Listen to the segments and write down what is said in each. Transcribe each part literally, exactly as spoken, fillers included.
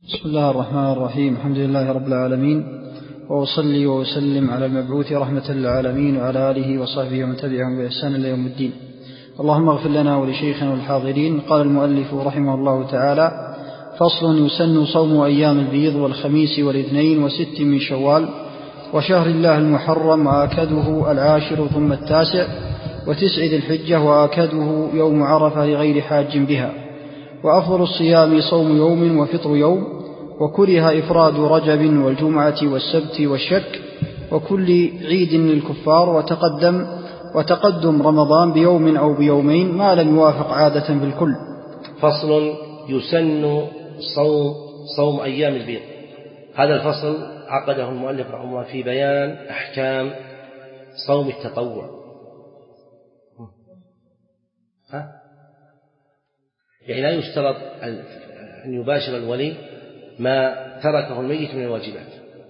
بسم الله الرحمن الرحيم. الحمد لله رب العالمين، وأصلي وأسلم على المبعوث رحمة للعالمين وعلى آله وصحبه ومن تبعهم بإحسان إلى يوم الدين. اللهم اغفر لنا ولشيخنا والحاضرين. قال المؤلف رحمه الله تعالى: فصل: يسن صوم أيام البيض والخميس والاثنين وست من شوال وشهر الله المحرم، وآكده العاشر ثم التاسع وتسع ذي الحجة، وآكده يوم عرفة لغير حاج بها. وأفضل الصيام صوم يوم وفطر يوم، وكره إفراد رجب والجمعة والسبت والشك وكل عيد للكفار، وتقدم وتقدم رمضان بيوم أو بيومين ما لم يوافق عادة في الكل. فصل: يسن صوم صوم أيام البيض. هذا الفصل عقده المؤلف رحمه الله في بيان أحكام صوم التطوع. ها؟ يعني لا يشترط أن يباشر الولي ما تركه الميت من الواجبات.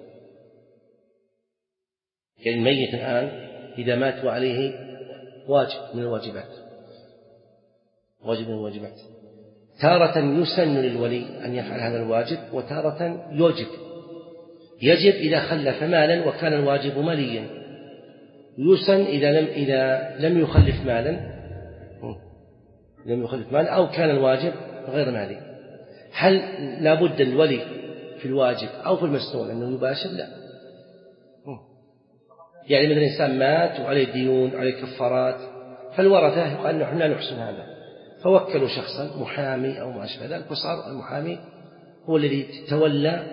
يعني الميت الآن إذا مات وعليه واجب من الواجبات واجب من الواجبات تارة يسن للولي أن يفعل هذا الواجب، وتارة يوجب يجب إذا خلف مالا وكان الواجب ماليا، يسن إذا لم إذا لم يخلف مالا لم يخلف مالا أو كان الواجب غير مالي. هل لا بد الولي في الواجب أو في المسنون أنه يباشر؟ لا. يعني مثل الإنسان مات وعليه ديون وعليه كفارات، فالورثة يقال نحن لا نحسن هذا، فوكلوا شخصا محامي أو ما أشبه ذلك، وصار المحامي هو الذي تولى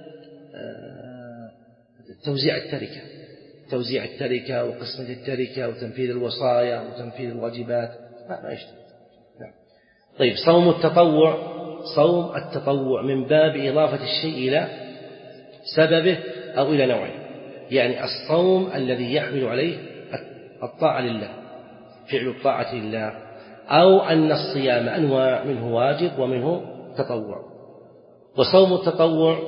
توزيع التركة توزيع التركة وقسمة التركة وتنفيذ الوصايا وتنفيذ الواجبات، ما يشتغل. نعم. طيب، صوم التطوع صوم التطوع من باب إضافة الشيء إلى سببه أو إلى نوعه، يعني الصوم الذي يحمل عليه الطاعة لله، فعل الطاعة لله، أو أن الصيام أنواع، منه واجب ومنه تطوع. وصوم التطوع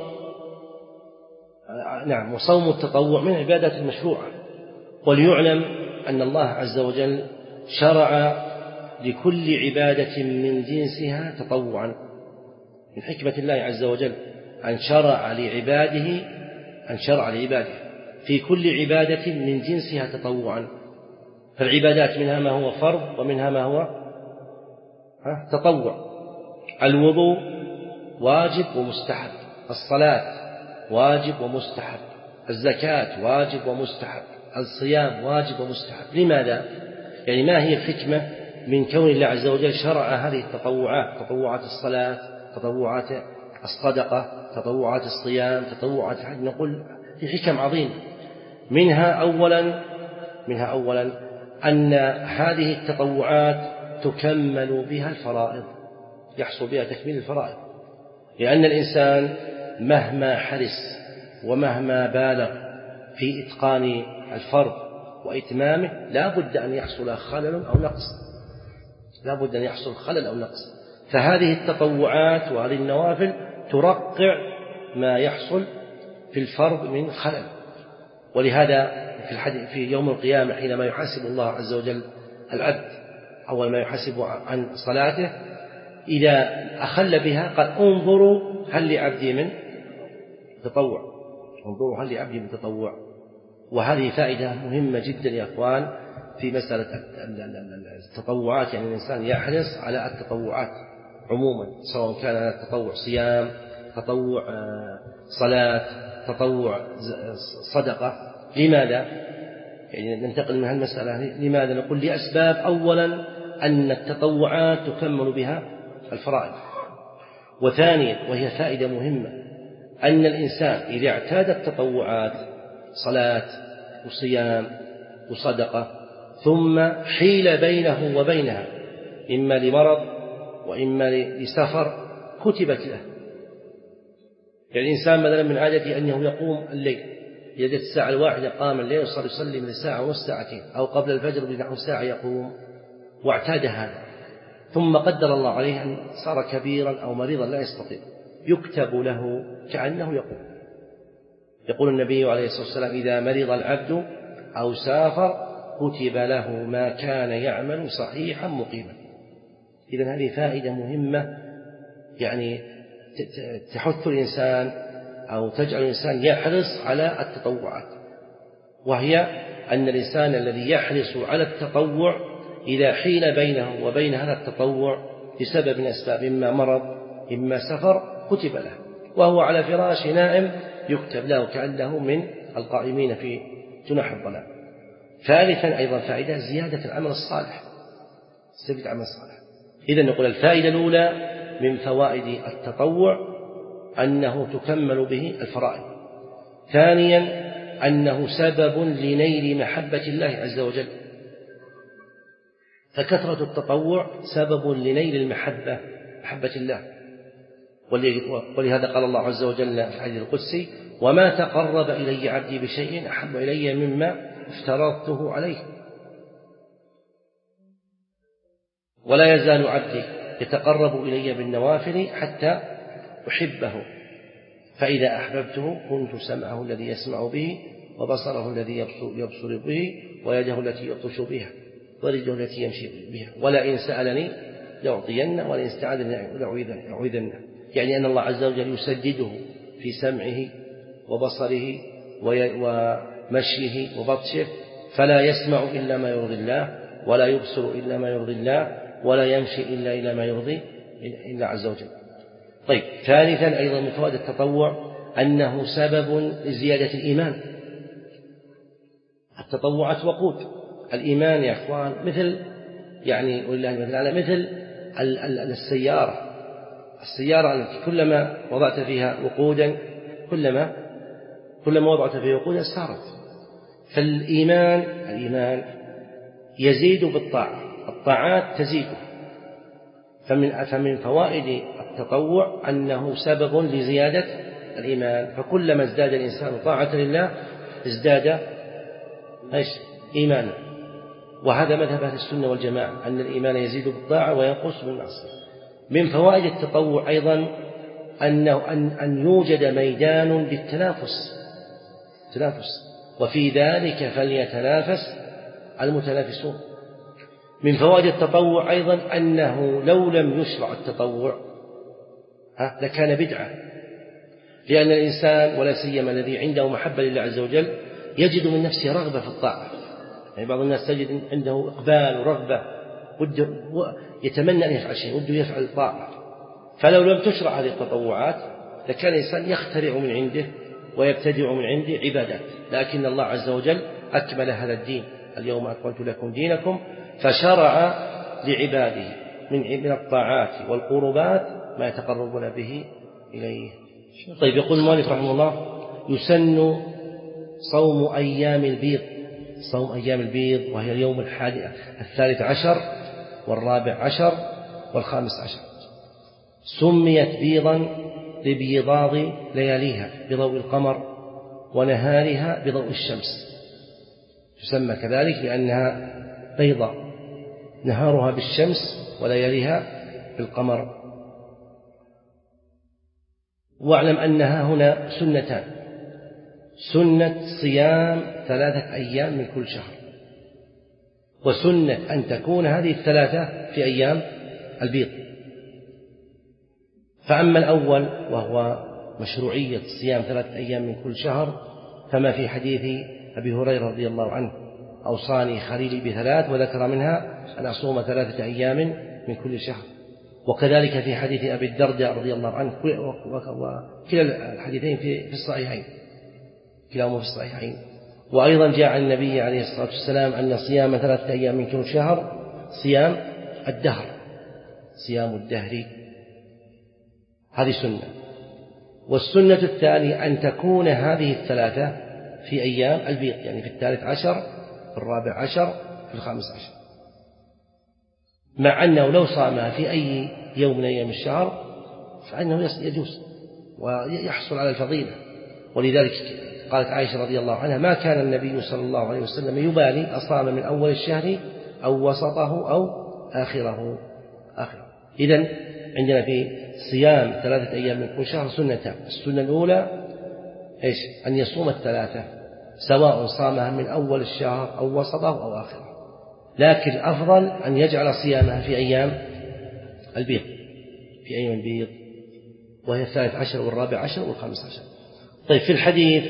نعم وصوم التطوع من عبادات المشروعة. وليعلم أن الله عز وجل شرع لكل عبادة من جنسها تطوعا. من حكمة الله عز وجل أن شرع لعباده أن شرع لعباده في كل عبادة من جنسها تطوعا. فالعبادات منها ما هو فرض ومنها ما هو تطوع. الوضوء واجب ومستحب، الصلاة واجب ومستحب، الزكاة واجب ومستحب، الصيام واجب ومستحب. لماذا؟ يعني ما هي الحكمة من كون الله عز وجل شرع هذه التطوعات؟ تطوعات الصلاة، تطوعات الصدقة، تطوعات الصيام، تطوعات الحج. نقول في حكم عظيمة. منها أولا منها أولا أن هذه التطوعات تكمل بها الفرائض، يحصل بها تكميل الفرائض، لأن الإنسان مهما حرص ومهما بالغ في إتقان الفرض وإتمامه لا بد أن يحصل خلل أو نقص لا بد أن يحصل خلل أو نقص. فهذه التطوعات وهذه النوافل ترقع ما يحصل في الفرض من خلل. ولهذا في الحديث في يوم القيامة حينما يحاسب الله عز وجل العبد، أول ما يحاسب عن صلاته إذا أخل بها قال: انظروا هل لعبدي من تطوع انظروا هل لعبدي من تطوع. وهذه فائدة مهمة جدا يا أخوان في مسألة التطوعات. يعني الإنسان يحرص على التطوعات عموما، سواء كان التطوع صيام، تطوع صلاة، تطوع صدقة. لماذا؟ يعني ننتقل من هالمسألة. لماذا؟ نقول لأسباب. أولا أن التطوعات تكمل بها الفرائض. وثانيا، وهي فائدة مهمة، أن الإنسان إذا اعتاد التطوعات صلاة وصيام وصدقة ثم حيل بينه وبينها إما لمرض وإما لسفر كتبت له. يعني الإنسان مثلا من عادته أنه يقوم الليل، إذا جاءت الساعة الواحدة قام الليل وصار يصلي من ساعة ونص ساعتين، أو قبل الفجر بنحو ساعة يقوم، واعتاد هذا، ثم قدر الله عليه أن صار كبيرا أو مريضا لا يستطيع، يكتب له كأنه يقوم. يقول النبي عليه الصلاة والسلام: إذا مرض العبد أو سافر كتب له ما كان يعمل صحيحا مقيما. إذن هذه فائدة مهمة، يعني تحث الإنسان أو تجعل الإنسان يحرص على التطوعات، وهي أن الإنسان الذي يحرص على التطوع إذا حيل بينه وبين هذا التطوع بسبب من أسباب، إما مرض إما سفر، كتب له وهو على فراش نائم يكتب له كأنه من القائمين في جناح الظلام. ثالثا أيضا فائدة زيادة العمل الصالح، زيادة العمل الصالح. إذن نقول الفائدة الأولى من فوائد التطوع أنه تكمل به الفرائض. ثانيا أنه سبب لنيل محبة الله عز وجل، فكثرة التطوع سبب لنيل المحبة، محبة الله. ولهذا قال الله عز وجل في الحديث القدسي: وما تقرب إلي عبدي بشيء أحب إلي مما افترضته عليه. ولا يزال عبدي يتقرب إلي بالنوافل حتى أحبه، فإذا أحببته كنت سمعه الذي يسمع به، وبصره الذي يبصر به، ويده التي يبطش بها، ورجله التي يمشي بها، ولئن سألني لأعطينه، ولئن استعاذني لأعوذنه. يعني أن الله عز وجل يسدده في سمعه وبصره ومشيه وبطشه، فلا يسمع إلا ما يرضي الله، ولا يبصر إلا ما يرضي الله، ولا يمشي إلا إلى ما يرضي إلا عز وجل. طيب، ثالثا أيضا من فوائد التطوع أنه سبب لزيادة الإيمان. التطوعات وقود الإيمان يا أخوان، مثل يعني ولله المثل الأعلى، مثل السيارة. السيارة التي كلما وضعت فيها وقودا كلما كلما وضعت فيها وقودا سارت. فالإيمان الإيمان يزيد بالطاعة، الطاعات تزيد. فمن فمن فوائد التطوع أنه سبب لزيادة الإيمان، فكلما ازداد الإنسان طاعة لله ازداد ايش؟ إيمانا. وهذا مذهب أهل السنة والجماعة، أن الإيمان يزيد بالطاعة وينقص بالمعصية. من فوائد التطوع أيضا أنه أن, أن يوجد ميدان للتنافس تنافس وفي ذلك فليتنافس المتنافسون. من فوائد التطوع أيضا أنه لو لم يشرع التطوع لكان بدعة، لأن الإنسان ولا سيما الذي عنده محبة لله عز وجل يجد من نفسه رغبة في الطاعة. يعني بعض الناس تجد عنده إقبال ورغبة، وده يتمنى أن يفعل شيء، وده يفعل الطاعة. فلو لم تشرع هذه التطوعات لكان الإنسان يخترع من عنده ويبتدع من عنده عبادات، لكن الله عز وجل أكمل هذا الدين: اليوم أكملت لكم دينكم. فشرع لعباده من الطاعات والقربات ما يتقربون به إليه. طيب، يقول المؤلف رحمه الله: يسن صوم أيام البيض. صوم أيام البيض وهي اليوم الحادي الثالث عشر والرابع عشر والخامس عشر. سميت بيضا لبيضاض لياليها بضوء القمر، ونهارها بضوء الشمس. تسمى كذلك لأنها بيضاء، نهارها بالشمس ولياليها بالقمر. واعلم أنها هنا سنتان: سنة صيام ثلاثة أيام من كل شهر، وسنة أن تكون هذه الثلاثة في أيام البيض. فأما الأول وهو مشروعية صيام ثلاثة أيام من كل شهر، فما في حديث أبي هريرة رضي الله عنه: أوصاني خليلي بثلاث، وذكر منها أن أصوم ثلاثة أيام من كل شهر. وكذلك في حديث أبي الدرداء رضي الله عنه، وكلا الحديثين في الصحيحين، كلاهما في الصحيحين. وأيضا جاء عن النبي عليه الصلاة والسلام أن صيام ثلاثة أيام من كل شهر صيام الدهر، صيام الدهر، هذه سنة. والسنة الثانية أن تكون هذه الثلاثة في أيام البيض، يعني في الثالث عشر، في الرابع عشر، في الخامس عشر، مع أنه لو صامها في أي يوم من أيام الشهر فإنه يجوز ويحصل على الفضيلة. ولذلك قالت عائشة رضي الله عنها: ما كان النبي صلى الله عليه وسلم يبالي أصام من أول الشهر أو وسطه أو آخره آخره. إذن عندنا في صيام ثلاثة أيام من كل شهر سنتان: السنة الأولى إيش؟ أن يصوم الثلاثة سواء صامها من أول الشهر أو وسطه أو آخره، لكن الأفضل أن يجعل صيامها في أيام البيض، في أيام البيض. وهي الثالث عشر والرابع عشر والخامس عشر. طيب في الحديث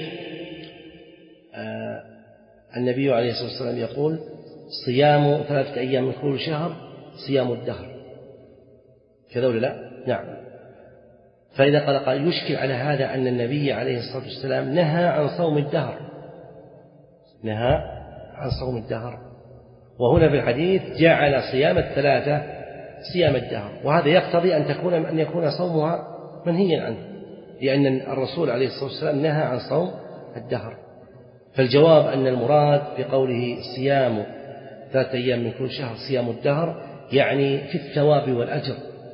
آه النبي عليه الصلاة والسلام يقول صيام ثلاثة أيام من كل شهر صيام الدهر، كذا ولا لا؟ نعم. فإذا قال قال يشكل على هذا أن النبي عليه الصلاة والسلام نهى عن صوم الدهر، نهى عن صوم الدهر، وهنا في الحديث جعل صيام الثلاثة صيام الدهر، وهذا يقتضي أن تكون أن يكون صومها منهيا عنه، لأن الرسول عليه الصلاة والسلام نهى عن صوم الدهر. فالجواب أن المراد بقوله صيام ثلاثة أيام من كل شهر صيام الدهر يعني في الثواب والأجر،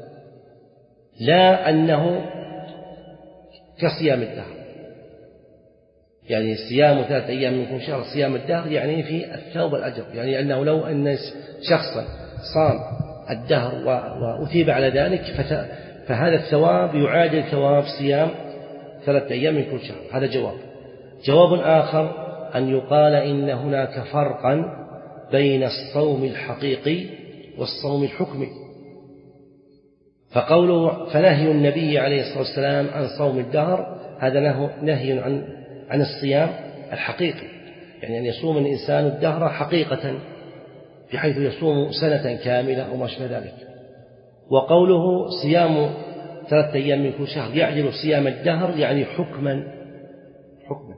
لا أنه كصيام الدهر. يعني صيام ثلاثة أيام من كل شهر صيام الدهر يعني في الثواب والأجر، يعني أنه لو أن شخصا صام الدهر وأثيب على ذلك فهذا الثواب يعادل ثواب صيام ثلاثة أيام من كل شهر. هذا جواب. جواب آخر أن يقال إن هناك فرقا بين الصوم الحقيقي والصوم الحكمي، فقوله فنهي النبي عليه الصلاة والسلام عن صوم الدهر هذا نهي عن عن الصيام الحقيقي، يعني أن يصوم الإنسان الدهر حقيقة بحيث يصوم سنة كاملة أو ما شابه ذلك. وقوله صيام ثلاثة أيام من كل شهر يعجل صيام الدهر يعني حكما حكما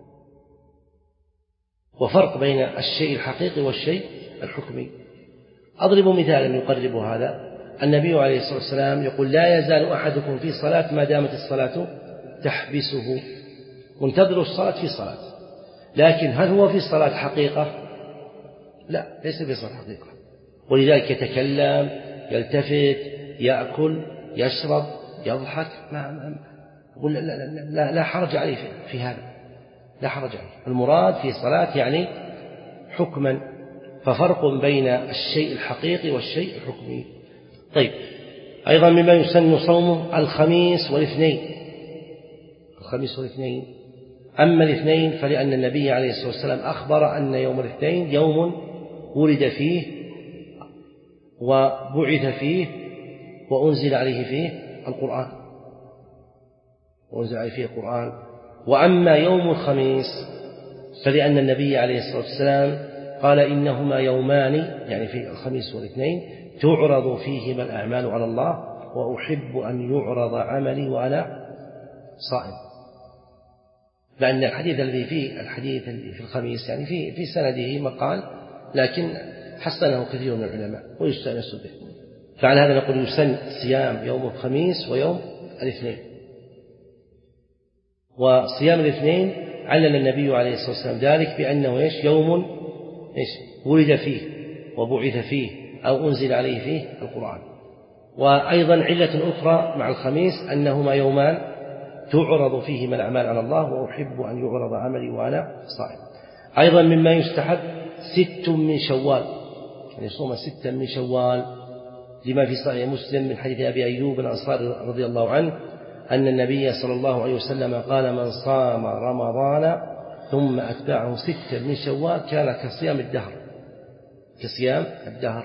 وفرق بين الشيء الحقيقي والشيء الحكمي. أضرب مثالا يقرب هذا. النبي عليه الصلاة والسلام يقول لا يزال أحدكم في صلاة ما دامت الصلاة تحبسه، منتظر الصلاة في صلاة، لكن هل هو في صلاة حقيقة؟ لا، ليس في صلاة حقيقة، ولذلك يتكلم يلتفت يأكل يشرب يضحك، ما يقول لا, لا, لا, لا حرج عليه في, في هذا، لا حرج عليه. المراد في صلاة يعني حكما، ففرق بين الشيء الحقيقي والشيء الحكمي. طيب أيضا مما يسن صومه الخميس والاثنين، الخميس والاثنين. أما الاثنين فلأن النبي عليه الصلاة والسلام أخبر أن يوم الاثنين يوم ولد فيه وبعث فيه وأنزل عليه فيه القرآن وأنزل عليه فيه القرآن. وأما يوم الخميس فلأن النبي عليه الصلاة والسلام قال إنهما يومان، يعني في الخميس والاثنين، تعرض فيهما الأعمال على الله وأحب أن يعرض عملي وأنا صائم. لأن الحديث الذي فيه الحديث الذي في الخميس يعني في في سنده مقال، لكن حسنه كثير من العلماء ويستأنس به. فعلى هذا نقول يسن صيام يوم الخميس ويوم الاثنين. وصيام الاثنين علل النبي عليه الصلاة والسلام ذلك بأنه إيش يوم إيش ولد فيه وبعث فيه أو أنزل عليه فيه القرآن. وأيضا علة أخرى مع الخميس أنهما يومان تعرض فيهما الأعمال على الله وأحب أن يعرض عملي وأنا صائم. أيضا مما يستحب ست من شوال، يعني يصوم ستا من شوال، لما في صحيح مسلم من حديث أبي أيوب الأنصاري رضي الله عنه أن النبي صلى الله عليه وسلم قال من صام رمضان ثم أتبعه ستا من شوال كان كصيام الدهر، كصيام الدهر.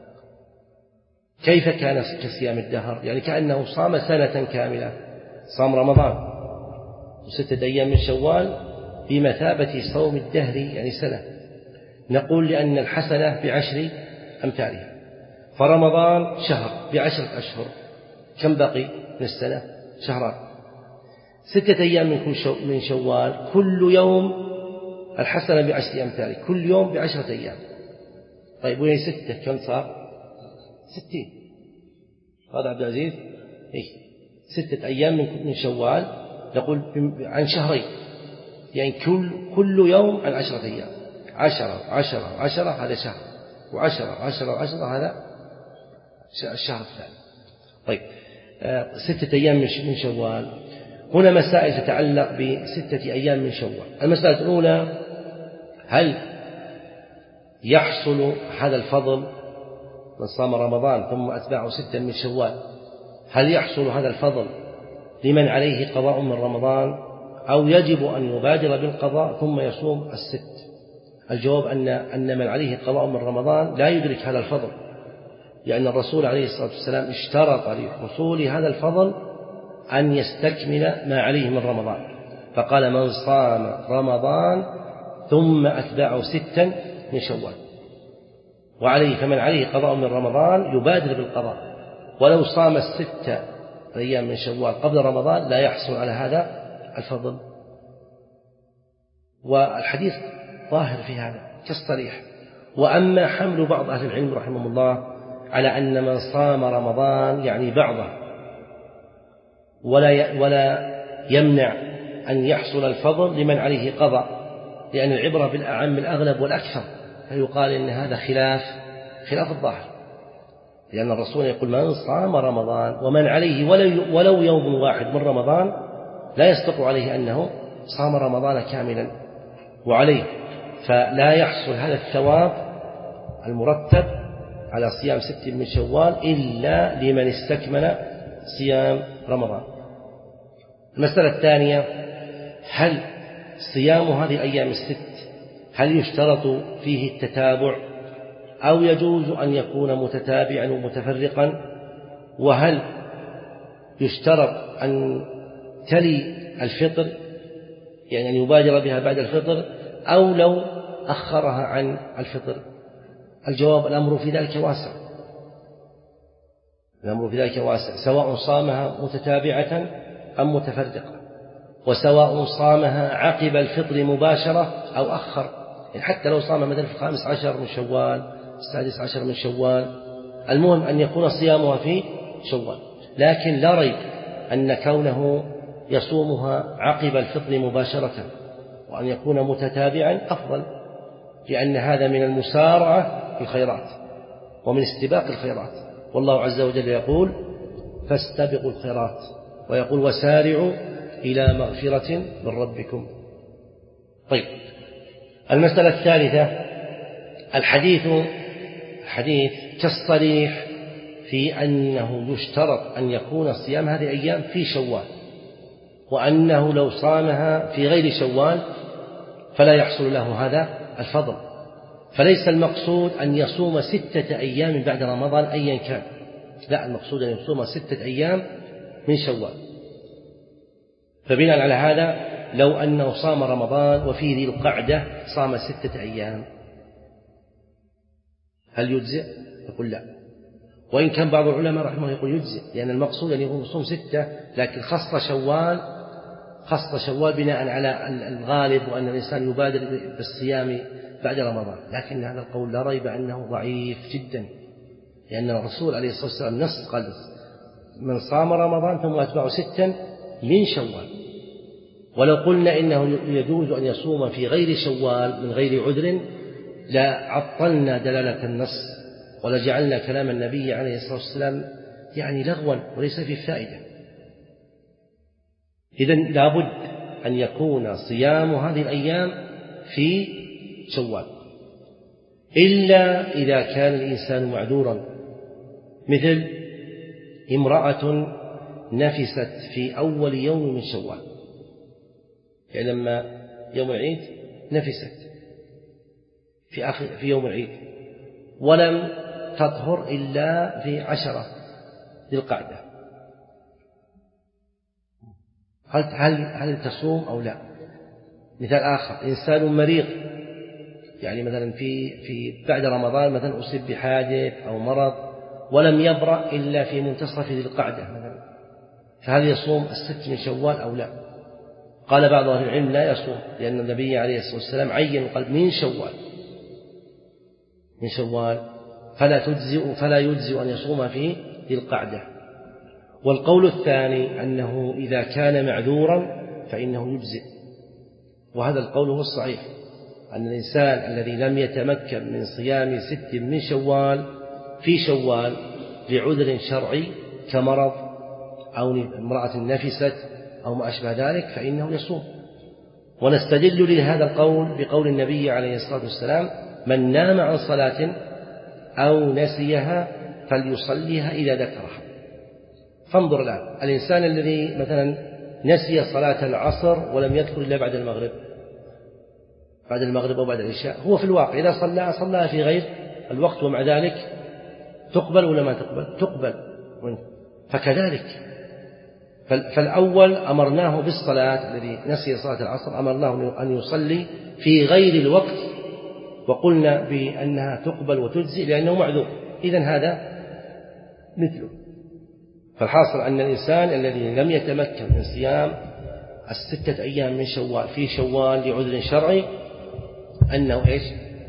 كيف كان كصيام الدهر؟ يعني كأنه صام سنة كاملة، صام رمضان وستة أيام من شوال بمثابة صوم الدهر يعني سنة. نقول لأن الحسنة بعشر أمثالها، فرمضان شهر بعشرة أشهر، كم بقي من السنة؟ شهران. ستة أيام من شوال كل يوم الحسنة بعشر أمثال، كل يوم بعشرة أيام. طيب وين ستة كم صار؟ ستين. هذا عبد العزيز إيه؟ ستة أيام من شوال نقول عن شهرين، يعني كل كل يوم عن عشرة أيام، عشرة عشرة عشرة هذا شهر، وعشرة عشرة عشرة هذا الشهر الثاني. طيب آه ستة أيام من شوال. هنا مسائل تتعلق بستة أيام من شوال. المسألة الأولى هل يحصل هذا الفضل من صام رمضان ثم أتبعه ستا من شوال، هل يحصل هذا الفضل لمن عليه قضاء من رمضان أو يجب أن يبادر بالقضاء ثم يصوم الست؟ الجواب أن أن من عليه قضاء من رمضان لا يدرك هذا الفضل، لأن الرسول عليه الصلاة والسلام اشترط لحصول هذا الفضل أن يستكمل ما عليه من رمضان، فقال من صام رمضان ثم أتبعه ستا من شوال، وعليه فمن عليه قضاء من رمضان يبادر بالقضاء، ولو صام الستة أيام من شوال قبل رمضان لا يحصل على هذا الفضل. والحديث ظاهر في هذا كالصريح. وأما حمل بعض أهل العلم رحمه الله على أن من صام رمضان يعني بعضه ولا ولا يمنع أن يحصل الفضل لمن عليه قضاء، لأن العبرة بالأعم الأغلب والأكثر، فيقال إن هذا خلاف خلاف الظاهر، لأن الرسول يقول من صام رمضان ومن عليه ولو يوم واحد من رمضان لا يصدق عليه أنه صام رمضان كاملا وعليه، فلا يحصل هذا الثواب المرتب على صيام ست من شوال إلا لمن استكمل صيام رمضان. المسألة الثانية، هل صيام هذه الأيام الست هل يشترط فيه التتابع أو يجوز أن يكون متتابعا ومتفرقا؟ وهل يشترط أن تلي الفطر يعني أن يبادر بها بعد الفطر أو لو أخرها عن الفطر؟ الجواب الأمر في ذلك واسع، الأمر في ذلك واسع، سواء صامها متتابعة أم متفرقة، وسواء صامها عقب الفطر مباشرة أو أخر، يعني حتى لو صام مثلا في الخامس عشر من شوال السادس عشر من شوال، المهم أن يكون صيامها في شوال. لكن لا ريب أن كونه يصومها عقب الفطر مباشرة وأن يكون متتابعا أفضل، لأن هذا من المسارعة في الخيرات ومن استباق الخيرات، والله عز وجل يقول فاستبقوا الخيرات، ويقول وسارعوا إلى مغفرة من ربكم. طيب، المسألة الثالثة، الحديث الحديث كالصريح في أنه يشترط أن يكون صيام هذه الأيام في شوال، وأنه لو صامها في غير شوال فلا يحصل له هذا الفضل، فليس المقصود أن يصوم ستة أيام بعد رمضان أيا كان، لا، المقصود أن يصوم ستة أيام من شوال. فبناء على هذا لو أنه صام رمضان وفي ذي القعدة صام ستة أيام هل يجزئ؟ يقول لا، وإن كان بعض العلماء رحمه الله يقول يجزئ، لأن المقصود أن يكون صوم ستة، لكن خص شوال خص شوال بناء على الغالب وأن الإنسان يبادر بالصيام بعد رمضان، لكن هذا القول لا ريب أنه ضعيف جدا، لأن الرسول عليه الصلاة والسلام نص قال من صام رمضان ثم أتبعه ستا من شوال. ولو قلنا إنه يجوز أن يصوم في غير شوال من غير عذر لعطلنا دلالة النص ولجعلنا كلام النبي عليه الصلاة والسلام يعني لغوا وليس فيه فائدة. إذن لابد أن يكون صيام هذه الأيام في شوال، إلا إذا كان الإنسان معذورا، مثل امرأة نفست في أول يوم من شوال، يعني لما يوم العيد نفست في آخر في يوم العيد ولم تطهر إلا في عشرة ذي القعدة، هل هل هل تصوم أو لا؟ مثال آخر، إنسان مريض، يعني مثلا في في بعد رمضان مثلا أصيب بحادث أو مرض ولم يبرأ إلا في منتصف ذي القعدة مثلا، فهل يصوم الست من شوال أو لا؟ قال بعض أهل العلم لا يصوم، لأن النبي عليه الصلاة والسلام عين وقال من شوال من شوال فلا تجزئ فلا يجزئ أن يصوم في ذي القعدة. والقول الثاني أنه إذا كان معذورا فإنه يجزئ، وهذا القول هو الصحيح، أن الإنسان الذي لم يتمكن من صيام ست من شوال في شوال لعذر شرعي كمرض أو امرأة نفست أو ما أشبه ذلك فإنه يصوم. ونستدل لهذا القول بقول النبي عليه الصلاة والسلام من نام عن صلاة أو نسيها فليصليها إذا ذكرها. فانظر الآن، الإنسان الذي مثلا نسي صلاة العصر ولم يذكر إلا بعد المغرب بعد المغرب أو بعد العشاء، هو في الواقع إذا صلى صلى في غير الوقت، ومع ذلك تقبل ولا ما تقبل؟ تقبل. فكذلك فالأول أمرناه بالصلاة، الذي نسي صلاة العصر أمرناه أن يصلي في غير الوقت، وقلنا بأنها تقبل وتجزي لأنه معذور، إذن هذا مثله. فالحاصل أن الإنسان الذي لم يتمكن من صيام الستة أيام من شوال في شوال لعذر شرعي أنه إيش؟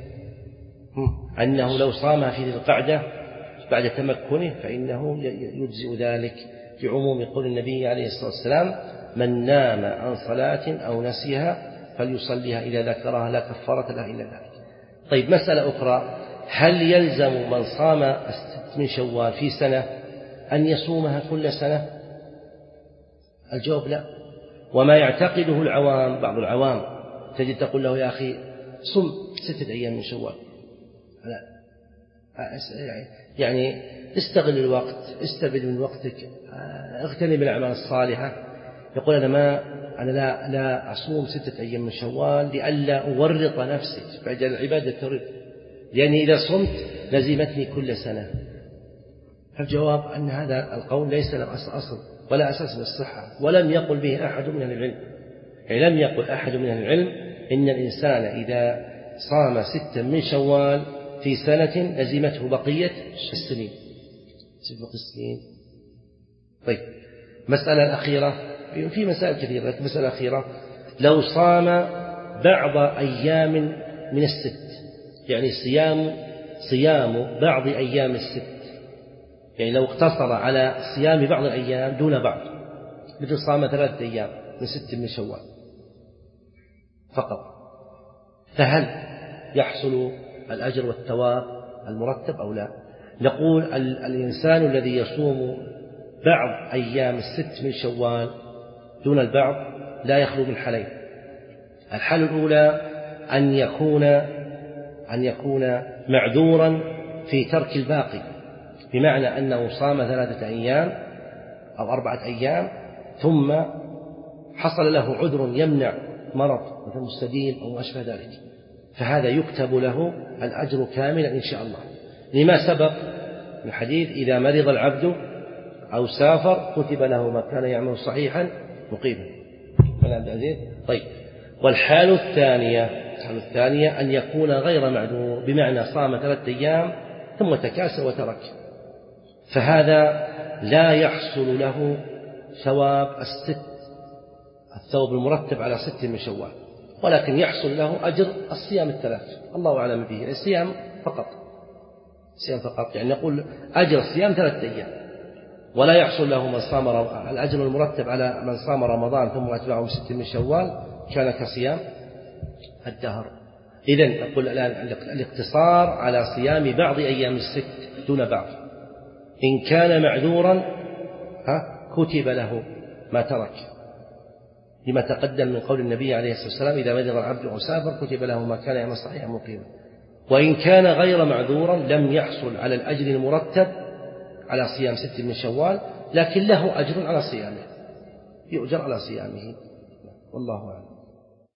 أنه لو صامها في ذي القعدة بعد تمكنه فإنه يجزئ ذلك، لعموم قول النبي عليه الصلاة والسلام: من نام عن صلاة أو نسيها فليصليها إذا ذكرها لا كفارة لها إلا ذلك. طيب، مسألة أخرى: هل يلزم من صام الست من شوال في سنة أن يصومها كل سنة؟ الجواب لا. وما يعتقده العوام، بعض العوام تجد تقول له: يا أخي صم ستة أيام من شوال، لا يعني استغل الوقت، استبد من وقتك، اغتنم الأعمال الصالحة. يقول: أنا ما أنا لا لا أصوم ستة أيام من شوال لئلا أورط نفسي، فأجل العبادة ترد، لأني إذا صمت لزمتني كل سنة. فالجواب أن هذا القول ليس له أصل ولا أساس للصحة، ولم يقل به أحد من أهل العلم. يعني لم يقل أحد من أهل العلم إن الإنسان إذا صام ستا من شوال في سنة لزمته بقية السنين. السنين. طيب، مسألة الأخيرة، في مسائل كثيرة، لكن مسألة أخيرة: لو صام بعض أيام من الست، يعني صيام صيام بعض أيام الست، يعني لو اقتصر على صيام بعض الأيام دون بعض، مثل صام ثلاثة أيام من ست من شوال فقط، فهل يحصل الأجر والثواب المرتب أو لا؟ نقول: الإنسان الذي يصوم بعض أيام الست من شوال دون البعض لا يخلو من حالين. الحالة الأولى أن يكون أن يكون معذورا في ترك الباقي، بمعنى أنه صام ثلاثة أيام أو أربعة أيام ثم حصل له عذر يمنع، مرض مثل مستديم أو ما أشبه ذلك، فهذا يكتب له الأجر كاملا إن شاء الله، لما سبق من الحديث: إذا مرض العبد أو سافر كتب له ما كان يعمل صحيحا مقيما. طيب، والحال الثانية الحال الثانية أن يكون غير معذور، بمعنى صام ثلاثة أيام ثم تكاسل وترك، فهذا لا يحصل له ثواب الست الثواب المرتب على ست من شوال، ولكن يحصل له أجر الصيام الثلاث، الله أعلم به، الصيام فقط، الصيام فقط، يعني نقول أجر الصيام ثلاثة أيام، ولا يحصل له من صام الأجر المرتب على من صام رمضان ثم أتبعه ست من شوال كان كصيام الدهر. إذن نقول الآن الاقتصار على صيام بعض أيام الست دون بعض، إن كان معذورا ها كتب له ما ترك، لما تقدم من قول النبي عليه الصلاة والسلام: إذا مرض العبد أو سافر كتب له ما كان يعمل صحيحا مقيما. وإن كان غير معذورا لم يحصل على الأجر المرتب على صيام ست من شوال، لكن له أجر على صيامه، يؤجر على صيامه، والله أعلم.